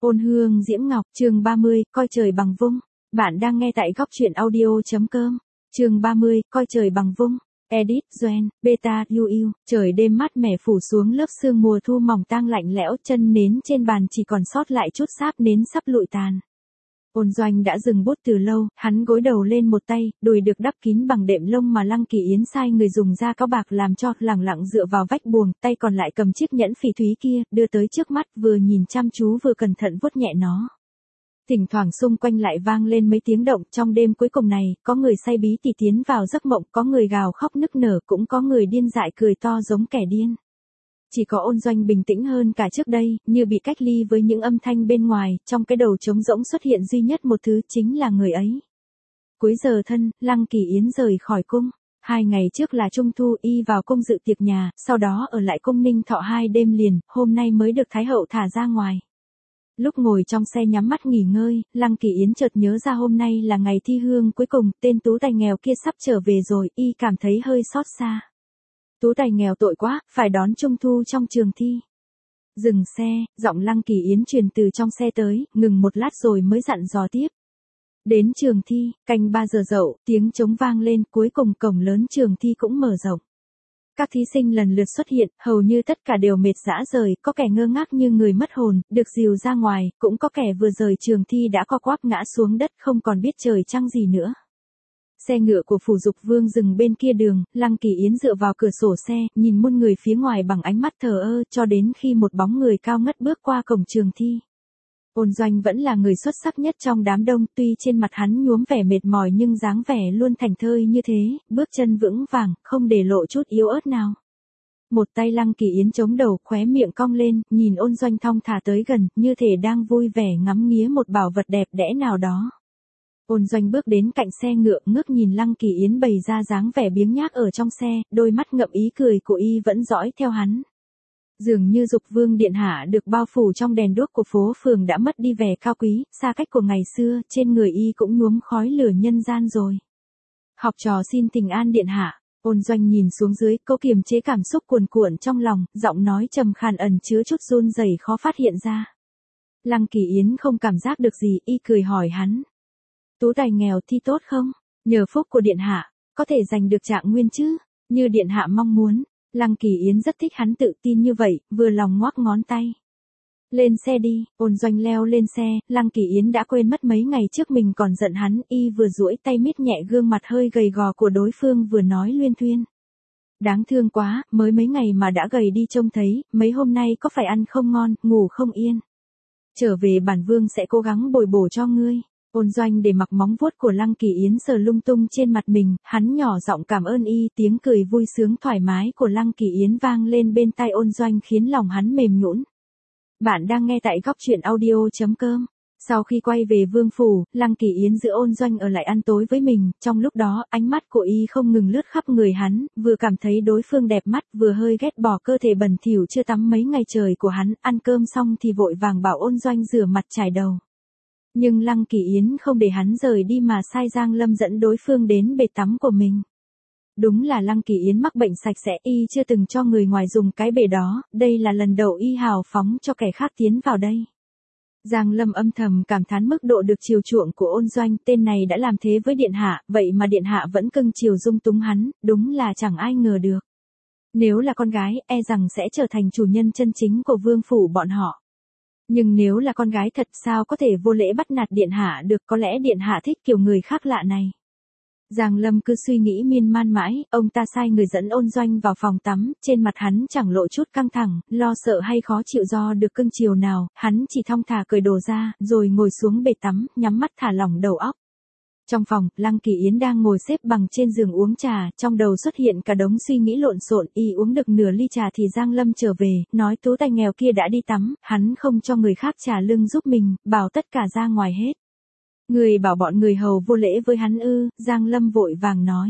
Ôn hương diễm ngọc, chương 30, coi trời bằng vung. Bạn đang nghe tại góc truyện audio.com. Chương 30, coi trời bằng vung. Edit, Joen, Beta, UU. Trời đêm mát mẻ phủ xuống lớp sương mùa thu mỏng tang lạnh lẽo, chân nến trên bàn chỉ còn sót lại chút sáp nến sắp lụi tàn. Ôn Doanh đã dừng bút từ lâu, hắn gối đầu lên một tay, đùi được đắp kín bằng đệm lông mà Lăng Kỳ Yến sai người dùng da cao bạc làm cho, lẳng lặng dựa vào vách buồng, tay còn lại cầm chiếc nhẫn phỉ thúy kia, đưa tới trước mắt, vừa nhìn chăm chú vừa cẩn thận vuốt nhẹ nó. Thỉnh thoảng xung quanh lại vang lên mấy tiếng động, trong đêm cuối cùng này, có người say bí tỉ tiến vào giấc mộng, có người gào khóc nức nở, cũng có người điên dại cười to giống kẻ điên. Chỉ có Ôn Doanh bình tĩnh hơn cả trước đây, như bị cách ly với những âm thanh bên ngoài, trong cái đầu trống rỗng xuất hiện duy nhất một thứ, chính là người ấy. Cuối giờ thân, Lăng Kỳ Yến rời khỏi cung. 2 ngày trước là Trung Thu, y vào cung dự tiệc nhà, sau đó ở lại cung Ninh Thọ 2 đêm liền, hôm nay mới được Thái hậu thả ra ngoài. Lúc ngồi trong xe nhắm mắt nghỉ ngơi, Lăng Kỳ Yến chợt nhớ ra hôm nay là ngày thi hương cuối cùng, tên tú tài nghèo kia sắp trở về rồi, y cảm thấy hơi xót xa. Tú tài nghèo tội quá, phải đón Trung Thu trong trường thi. Dừng xe, giọng Lăng Kỳ Yến truyền từ trong xe tới, ngừng một lát rồi mới dặn dò tiếp. Đến trường thi, canh 3 giờ dậu, tiếng trống vang lên, cuối cùng cổng lớn trường thi cũng mở rộng. Các thí sinh lần lượt xuất hiện, hầu như tất cả đều mệt rã rời, có kẻ ngơ ngác như người mất hồn, được dìu ra ngoài, cũng có kẻ vừa rời trường thi đã co quắp ngã xuống đất không còn biết trời trăng gì nữa. Xe ngựa của Phủ Dục Vương dừng bên kia đường, Lăng Kỳ Yến dựa vào cửa sổ xe, nhìn muôn người phía ngoài bằng ánh mắt thờ ơ, cho đến khi một bóng người cao ngất bước qua cổng trường thi. Ôn Doanh vẫn là người xuất sắc nhất trong đám đông, tuy trên mặt hắn nhuốm vẻ mệt mỏi nhưng dáng vẻ luôn thảnh thơi như thế, bước chân vững vàng, không để lộ chút yếu ớt nào. Một tay Lăng Kỳ Yến chống đầu, khóe miệng cong lên, nhìn Ôn Doanh thong thả tới gần, như thể đang vui vẻ ngắm nghía một bảo vật đẹp đẽ nào đó. Ôn Doanh bước đến cạnh xe ngựa, ngước nhìn Lăng Kỳ Yến bày ra dáng vẻ biếng nhác ở trong xe, đôi mắt ngậm ý cười của y vẫn dõi theo hắn. Dường như Dục Vương điện hạ được bao phủ trong đèn đuốc của phố phường đã mất đi vẻ cao quý, xa cách của ngày xưa, trên người y cũng nhuốm khói lửa nhân gian rồi. Học trò xin thỉnh an điện hạ. Ôn Doanh nhìn xuống dưới, cố kiềm chế cảm xúc cuồn cuộn trong lòng, giọng nói trầm khàn ẩn chứa chút run rẩy khó phát hiện ra. Lăng Kỳ Yến không cảm giác được gì, y cười hỏi hắn. Tú tài nghèo thi tốt không? Nhờ phúc của điện hạ, có thể giành được trạng nguyên chứ? Như điện hạ mong muốn. Lăng Kỳ Yến rất thích hắn tự tin như vậy, vừa lòng ngoắc ngón tay. Lên xe đi. Ôn Doanh leo lên xe, Lăng Kỳ Yến đã quên mất mấy ngày trước mình còn giận hắn, y vừa duỗi tay miết nhẹ gương mặt hơi gầy gò của đối phương vừa nói luyên thuyên. Đáng thương quá, mới mấy ngày mà đã gầy đi trông thấy, mấy hôm nay có phải ăn không ngon, ngủ không yên. Trở về bản vương sẽ cố gắng bồi bổ cho ngươi. Ôn Doanh để mặc móng vuốt của Lăng Kỳ Yến sờ lung tung trên mặt mình, hắn nhỏ giọng cảm ơn y, tiếng cười vui sướng thoải mái của Lăng Kỳ Yến vang lên bên tai Ôn Doanh khiến lòng hắn mềm nhũn. Bạn đang nghe tại góc truyện audio.com. Sau khi quay về vương phủ, Lăng Kỳ Yến giữ Ôn Doanh ở lại ăn tối với mình, trong lúc đó, ánh mắt của y không ngừng lướt khắp người hắn, vừa cảm thấy đối phương đẹp mắt, vừa hơi ghét bỏ cơ thể bẩn thỉu chưa tắm mấy ngày trời của hắn, ăn cơm xong thì vội vàng bảo Ôn Doanh rửa mặt chải đầu. Nhưng Lăng Kỳ Yến không để hắn rời đi mà sai Giang Lâm dẫn đối phương đến bể tắm của mình. Đúng là Lăng Kỳ Yến mắc bệnh sạch sẽ, y chưa từng cho người ngoài dùng cái bể đó, đây là lần đầu y hào phóng cho kẻ khác tiến vào đây. Giang Lâm âm thầm cảm thán mức độ được chiều chuộng của Ôn Doanh, tên này đã làm thế với điện hạ, vậy mà điện hạ vẫn cưng chiều dung túng hắn, đúng là chẳng ai ngờ được. Nếu là con gái, e rằng sẽ trở thành chủ nhân chân chính của vương phủ bọn họ. Nhưng nếu là con gái thật sao có thể vô lễ bắt nạt điện hạ được, có lẽ điện hạ thích kiểu người khác lạ này. Giang Lâm cứ suy nghĩ miên man mãi, ông ta sai người dẫn Ôn Doanh vào phòng tắm, trên mặt hắn chẳng lộ chút căng thẳng, lo sợ hay khó chịu do được cưng chiều nào, hắn chỉ thong thả cởi đồ ra, rồi ngồi xuống bể tắm, nhắm mắt thả lỏng đầu óc. Trong phòng, Lăng Kỳ Yến đang ngồi xếp bằng trên giường uống trà, trong đầu xuất hiện cả đống suy nghĩ lộn xộn, y uống được nửa ly trà thì Giang Lâm trở về, nói tú tài nghèo kia đã đi tắm, hắn không cho người khác trả lưng giúp mình, bảo tất cả ra ngoài hết. Người bảo bọn người hầu vô lễ với hắn ư? Giang Lâm vội vàng nói.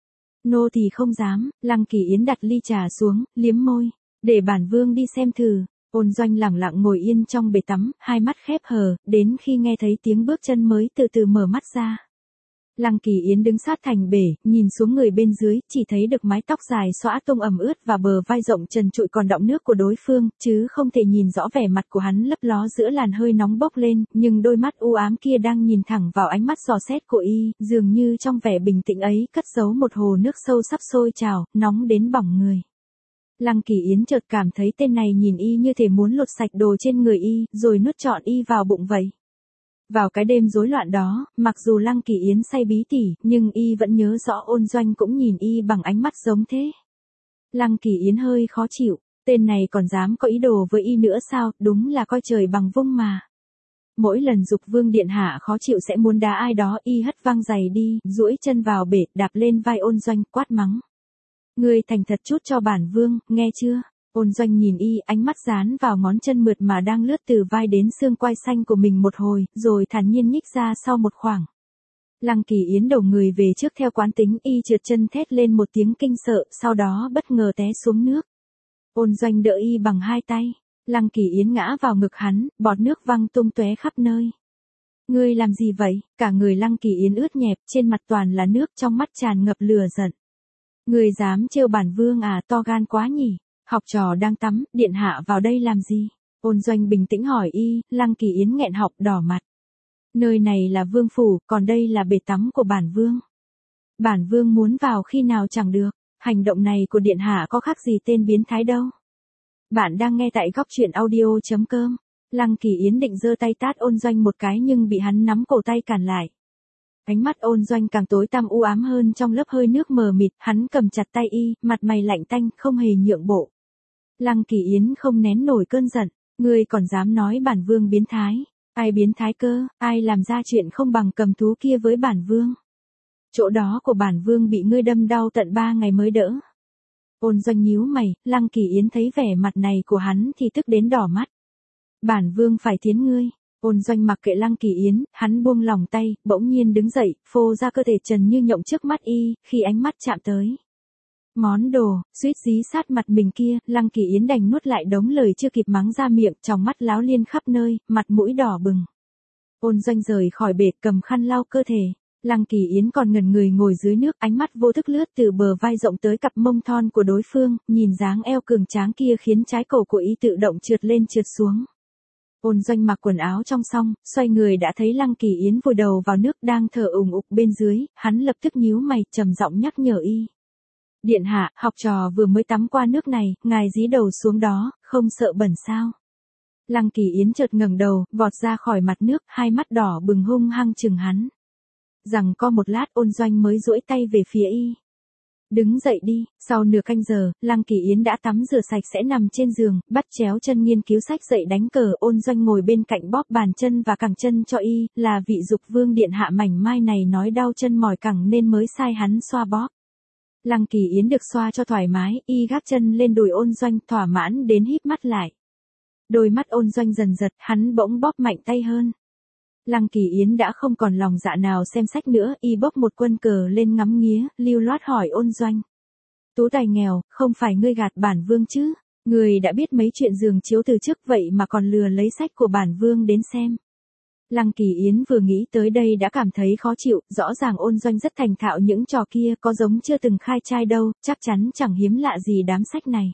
Nô thì không dám. Lăng Kỳ Yến đặt ly trà xuống, liếm môi, để bản vương đi xem thử. Ôn Doanh lẳng lặng ngồi yên trong bể tắm, hai mắt khép hờ, đến khi nghe thấy tiếng bước chân mới từ từ mở mắt ra. Lăng Kỳ Yến đứng sát thành bể, nhìn xuống người bên dưới, chỉ thấy được mái tóc dài xõa tung ẩm ướt và bờ vai rộng trần trụi còn đọng nước của đối phương, chứ không thể nhìn rõ vẻ mặt của hắn lấp ló giữa làn hơi nóng bốc lên, nhưng đôi mắt u ám kia đang nhìn thẳng vào ánh mắt dò xét của y, dường như trong vẻ bình tĩnh ấy cất giấu một hồ nước sâu sắp sôi trào, nóng đến bỏng người. Lăng Kỳ Yến chợt cảm thấy tên này nhìn y như thể muốn lột sạch đồ trên người y, rồi nuốt trọn y vào bụng vậy. Vào cái đêm rối loạn đó, mặc dù Lăng Kỳ Yến say bí tỉ, nhưng y vẫn nhớ rõ Ôn Doanh cũng nhìn y bằng ánh mắt giống thế. Lăng Kỳ Yến hơi khó chịu, tên này còn dám có ý đồ với y nữa sao, đúng là coi trời bằng vung mà. Mỗi lần Dục Vương điện hạ khó chịu sẽ muốn đá ai đó, y hất văng giày đi, duỗi chân vào bể, đạp lên vai Ôn Doanh, quát mắng. Ngươi thành thật chút cho bản vương, nghe chưa? Ôn Doanh nhìn y, ánh mắt dán vào ngón chân mượt mà đang lướt từ vai đến xương quai xanh của mình một hồi, rồi thản nhiên nhích ra sau một khoảng. Lăng Kỳ Yến đổ người về trước theo quán tính, y trượt chân thét lên một tiếng kinh sợ, sau đó bất ngờ té xuống nước. Ôn Doanh đỡ y bằng hai tay. Lăng Kỳ Yến ngã vào ngực hắn, bọt nước văng tung tóe khắp nơi. Ngươi làm gì vậy? Cả người Lăng Kỳ Yến ướt nhẹp, trên mặt toàn là nước, trong mắt tràn ngập lửa giận. Ngươi dám trêu bản vương à, to gan quá nhỉ? Học trò đang tắm, điện hạ vào đây làm gì? Ôn Doanh bình tĩnh hỏi y, Lăng Kỳ Yến nghẹn họng đỏ mặt. Nơi này là vương phủ, còn đây là bể tắm của bản vương. Bản vương muốn vào khi nào chẳng được, hành động này của điện hạ có khác gì tên biến thái đâu. Bạn đang nghe tại góc truyện audio.com. Lăng Kỳ Yến định giơ tay tát Ôn Doanh một cái nhưng bị hắn nắm cổ tay cản lại. Ánh mắt Ôn Doanh càng tối tăm u ám hơn trong lớp hơi nước mờ mịt, hắn cầm chặt tay y, mặt mày lạnh tanh, không hề nhượng bộ. Lăng Kỳ Yến không nén nổi cơn giận, ngươi còn dám nói bản vương biến thái, ai biến thái cơ, ai làm ra chuyện không bằng cầm thú kia với bản vương. Chỗ đó của bản vương bị ngươi đâm đau tận 3 ngày mới đỡ. Ôn Doanh nhíu mày, Lăng Kỳ Yến thấy vẻ mặt này của hắn thì tức đến đỏ mắt. Bản vương phải thiến ngươi. Ôn Doanh mặc kệ Lăng Kỳ Yến, hắn buông lòng tay, bỗng nhiên đứng dậy, phô ra cơ thể trần như nhộng trước mắt y, khi ánh mắt chạm tới. Món đồ, suýt dí sát mặt mình kia, Lăng Kỳ Yến đành nuốt lại đống lời chưa kịp mắng ra miệng, trong mắt láo liên khắp nơi, mặt mũi đỏ bừng. Ôn Doanh rời khỏi bể, cầm khăn lau cơ thể. Lăng Kỳ Yến còn ngẩn người ngồi dưới nước, ánh mắt vô thức lướt từ bờ vai rộng tới cặp mông thon của đối phương, nhìn dáng eo cường tráng kia khiến trái cổ của y tự động trượt lên trượt xuống. Ôn Doanh mặc quần áo trong xong, xoay người đã thấy Lăng Kỳ Yến vùi đầu vào nước đang thở ủng ục bên dưới, hắn lập tức nhíu mày, trầm giọng nhắc nhở y. Điện hạ, học trò vừa mới tắm qua nước này, ngài dí đầu xuống đó, không sợ bẩn sao? Lăng Kỳ Yến chợt ngẩng đầu, vọt ra khỏi mặt nước, hai mắt đỏ bừng hung hăng chừng hắn. Rằng co một lát, Ôn Doanh mới duỗi tay về phía y. Đứng dậy đi, sau nửa canh giờ, Lăng Kỳ Yến đã tắm rửa sạch sẽ nằm trên giường, bắt chéo chân nghiên cứu sách dậy đánh cờ. Ôn Doanh ngồi bên cạnh bóp bàn chân và cẳng chân cho y, là vị Dục Vương điện hạ mảnh mai này nói đau chân mỏi cẳng nên mới sai hắn xoa bóp. Lăng Kỳ Yến được xoa cho thoải mái, y gác chân lên đùi Ôn Doanh, thỏa mãn đến híp mắt lại. Đôi mắt Ôn Doanh dần giật, hắn bỗng bóp mạnh tay hơn. Lăng Kỳ Yến đã không còn lòng dạ nào xem sách nữa, y bốc một quân cờ lên ngắm nghía, lưu loát hỏi Ôn Doanh. Tú tài nghèo, không phải ngươi gạt bản vương chứ? Ngươi đã biết mấy chuyện giường chiếu từ trước vậy mà còn lừa lấy sách của bản vương đến xem. Lăng Kỳ Yến vừa nghĩ tới đây đã cảm thấy khó chịu, rõ ràng Ôn Doanh rất thành thạo những trò kia, có giống chưa từng khai trai đâu, chắc chắn chẳng hiếm lạ gì đám sách này.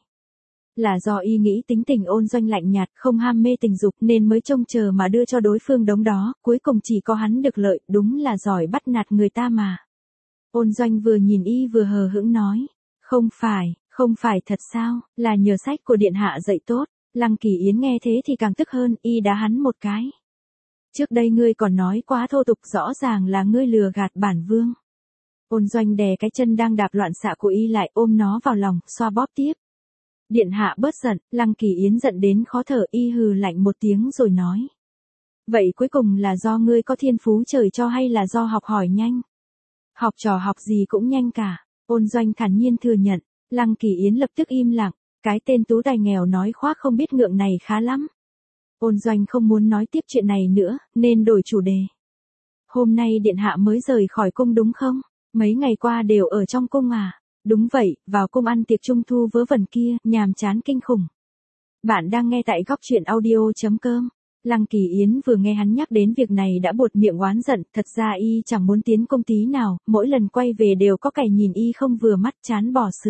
Là do y nghĩ tính tình Ôn Doanh lạnh nhạt, không ham mê tình dục nên mới trông chờ mà đưa cho đối phương đống đó, cuối cùng chỉ có hắn được lợi, đúng là giỏi bắt nạt người ta mà. Ôn Doanh vừa nhìn y vừa hờ hững nói, không phải thật sao, là nhờ sách của điện hạ dạy tốt. Lăng Kỳ Yến nghe thế thì càng tức hơn, y đá hắn một cái. Trước đây ngươi còn nói quá thô tục, rõ ràng là ngươi lừa gạt bản vương. Ôn Doanh đè cái chân đang đạp loạn xạ của y lại, ôm nó vào lòng, xoa bóp tiếp. Điện hạ bớt giận. Lăng Kỳ Yến giận đến khó thở, y hừ lạnh một tiếng rồi nói. Vậy cuối cùng là do ngươi có thiên phú trời cho hay là do học hỏi nhanh? Học trò học gì cũng nhanh cả. Ôn Doanh thản nhiên thừa nhận. Lăng Kỳ Yến lập tức im lặng. Cái tên tú tài nghèo nói khoác không biết ngượng này khá lắm. Ôn Doanh không muốn nói tiếp chuyện này nữa, nên đổi chủ đề. Hôm nay điện hạ mới rời khỏi cung đúng không? Mấy ngày qua đều ở trong cung à? Đúng vậy, vào cung ăn tiệc trung thu vớ vẩn kia, nhàm chán kinh khủng. Bạn đang nghe tại góc truyện audio.com. Lăng Kỳ Yến vừa nghe hắn nhắc đến việc này đã buột miệng oán giận, thật ra y chẳng muốn tiến công tí nào, mỗi lần quay về đều có kẻ nhìn y không vừa mắt chán bỏ sừ.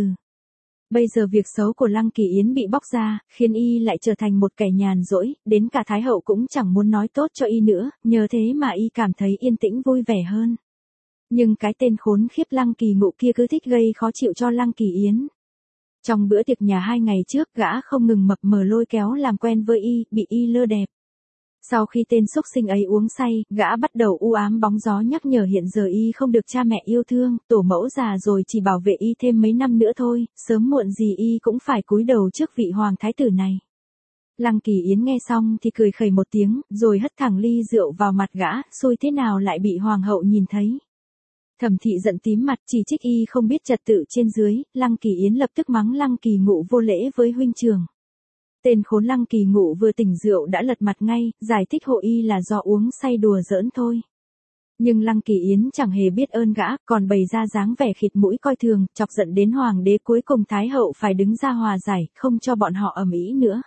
Bây giờ việc xấu của Lăng Kỳ Yến bị bóc ra, khiến y lại trở thành một kẻ nhàn rỗi, đến cả Thái hậu cũng chẳng muốn nói tốt cho y nữa, nhờ thế mà y cảm thấy yên tĩnh vui vẻ hơn. Nhưng cái tên khốn khiếp Lăng Kỳ Ngụ kia cứ thích gây khó chịu cho Lăng Kỳ Yến. Trong bữa tiệc nhà 2 ngày trước, gã không ngừng mập mờ lôi kéo làm quen với y, bị y lơ đẹp. Sau khi tên xúc sinh ấy uống say, gã bắt đầu u ám bóng gió nhắc nhở hiện giờ y không được cha mẹ yêu thương, tổ mẫu già rồi chỉ bảo vệ y thêm mấy năm nữa thôi, sớm muộn gì y cũng phải cúi đầu trước vị hoàng thái tử này. Lăng Kỳ Yến nghe xong thì cười khẩy một tiếng, rồi hất thẳng ly rượu vào mặt gã, xui thế nào lại bị hoàng hậu nhìn thấy. Thẩm Thị giận tím mặt chỉ trích y không biết trật tự trên dưới, Lăng Kỳ Yến lập tức mắng Lăng Kỳ Ngụ vô lễ với huynh trưởng. Tên khốn Lăng Kỳ Ngụ vừa tỉnh rượu đã lật mặt ngay, giải thích hộ y là do uống say đùa giỡn thôi. Nhưng Lăng Kỳ Yến chẳng hề biết ơn gã, còn bày ra dáng vẻ khịt mũi coi thường, chọc giận đến hoàng đế, cuối cùng Thái hậu phải đứng ra hòa giải, không cho bọn họ ầm ĩ nữa.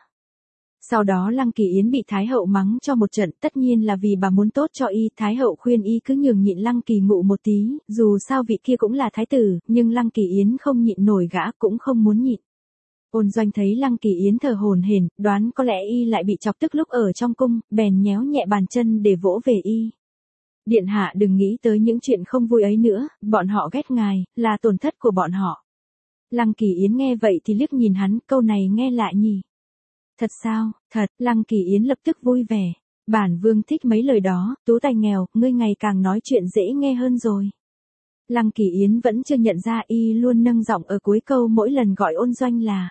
Sau đó Lăng Kỳ Yến bị Thái hậu mắng cho một trận, tất nhiên là vì bà muốn tốt cho y, Thái hậu khuyên y cứ nhường nhịn Lăng Kỳ Ngụ một tí, dù sao vị kia cũng là thái tử, nhưng Lăng Kỳ Yến không nhịn nổi gã cũng không muốn nhịn. Ôn Doanh thấy Lăng Kỳ Yến thở hổn hển, đoán có lẽ y lại bị chọc tức lúc ở trong cung, bèn nhéo nhẹ bàn chân để vỗ về y. Điện hạ đừng nghĩ tới những chuyện không vui ấy nữa, bọn họ ghét ngài, là tổn thất của bọn họ. Lăng Kỳ Yến nghe vậy thì liếc nhìn hắn, câu này nghe lạ nhỉ. Thật sao, thật, Lăng Kỳ Yến lập tức vui vẻ. Bản vương thích mấy lời đó, Tú Tài nghèo, ngươi ngày càng nói chuyện dễ nghe hơn rồi. Lăng Kỳ Yến vẫn chưa nhận ra y luôn nâng giọng ở cuối câu mỗi lần gọi Ôn Doanh là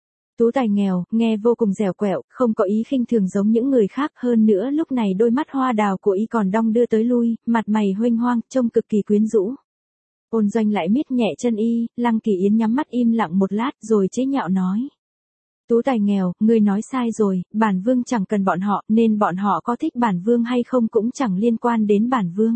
Tú Tài nghèo, nghe vô cùng dẻo quẹo, không có ý khinh thường giống những người khác, hơn nữa lúc này đôi mắt hoa đào của y còn đong đưa tới lui, mặt mày huênh hoang, trông cực kỳ quyến rũ. Ôn Doanh lại miết nhẹ chân y, Lăng Kỳ Yến nhắm mắt im lặng một lát rồi chế nhạo nói. Tú Tài nghèo, ngươi nói sai rồi, bản vương chẳng cần bọn họ, nên bọn họ có thích bản vương hay không cũng chẳng liên quan đến bản vương.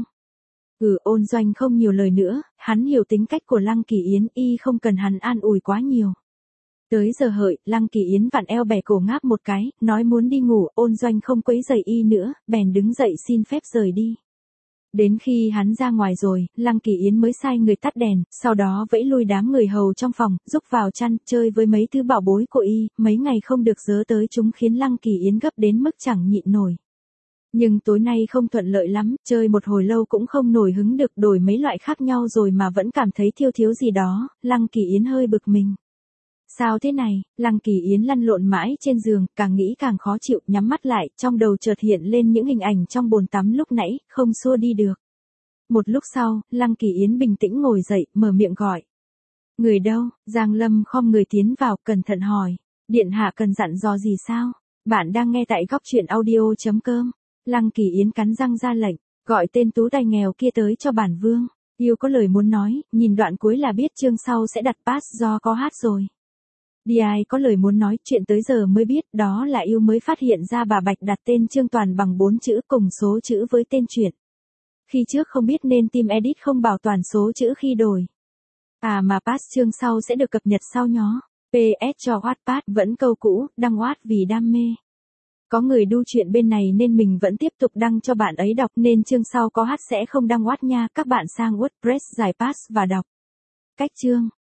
Ôn Doanh không nhiều lời nữa, hắn hiểu tính cách của Lăng Kỳ Yến, y không cần hắn an ủi quá nhiều. Tới giờ hợi, Lăng Kỳ Yến vặn eo bẻ cổ ngáp một cái, nói muốn đi ngủ, Ôn Doanh không quấy rầy y nữa, bèn đứng dậy xin phép rời đi. Đến khi hắn ra ngoài rồi, Lăng Kỳ Yến mới sai người tắt đèn, sau đó vẫy lui đám người hầu trong phòng, giúp vào chăn, chơi với mấy thứ bảo bối của y, mấy ngày không được dớ tới chúng khiến Lăng Kỳ Yến gấp đến mức chẳng nhịn nổi. Nhưng tối nay không thuận lợi lắm, chơi một hồi lâu cũng không nổi hứng được, đổi mấy loại khác nhau rồi mà vẫn cảm thấy thiếu gì đó, Lăng Kỳ Yến hơi bực mình. Sao thế này, Lăng Kỳ Yến lăn lộn mãi trên giường, càng nghĩ càng khó chịu, nhắm mắt lại, trong đầu chợt hiện lên những hình ảnh trong bồn tắm lúc nãy, không xua đi được. Một lúc sau, Lăng Kỳ Yến bình tĩnh ngồi dậy, mở miệng gọi. Người đâu? Giang Lâm khom người tiến vào, cẩn thận hỏi. Điện hạ cần dặn dò gì sao? Bạn đang nghe tại góc truyện audio.com. Lăng Kỳ Yến cắn răng ra lệnh, gọi tên Tú Tài nghèo kia tới cho bản vương. Yêu có lời muốn nói, nhìn đoạn cuối là biết chương sau sẽ đặt pass do có hát rồi. Đi ai có lời muốn nói, chuyện tới giờ mới biết, đó là yêu mới phát hiện ra bà Bạch đặt tên Trương Toàn bằng 4 chữ cùng số chữ với tên truyện. Khi trước không biết nên team edit không bảo toàn số chữ khi đổi. Mà pass chương sau sẽ được cập nhật sau nhó. PS cho Wattpad vẫn câu cũ, đăng Watt vì đam mê. Có người đu chuyện bên này nên mình vẫn tiếp tục đăng cho bạn ấy đọc, nên chương sau có hát sẽ không đăng Watt nha, các bạn sang WordPress giải pass và đọc. Cách chương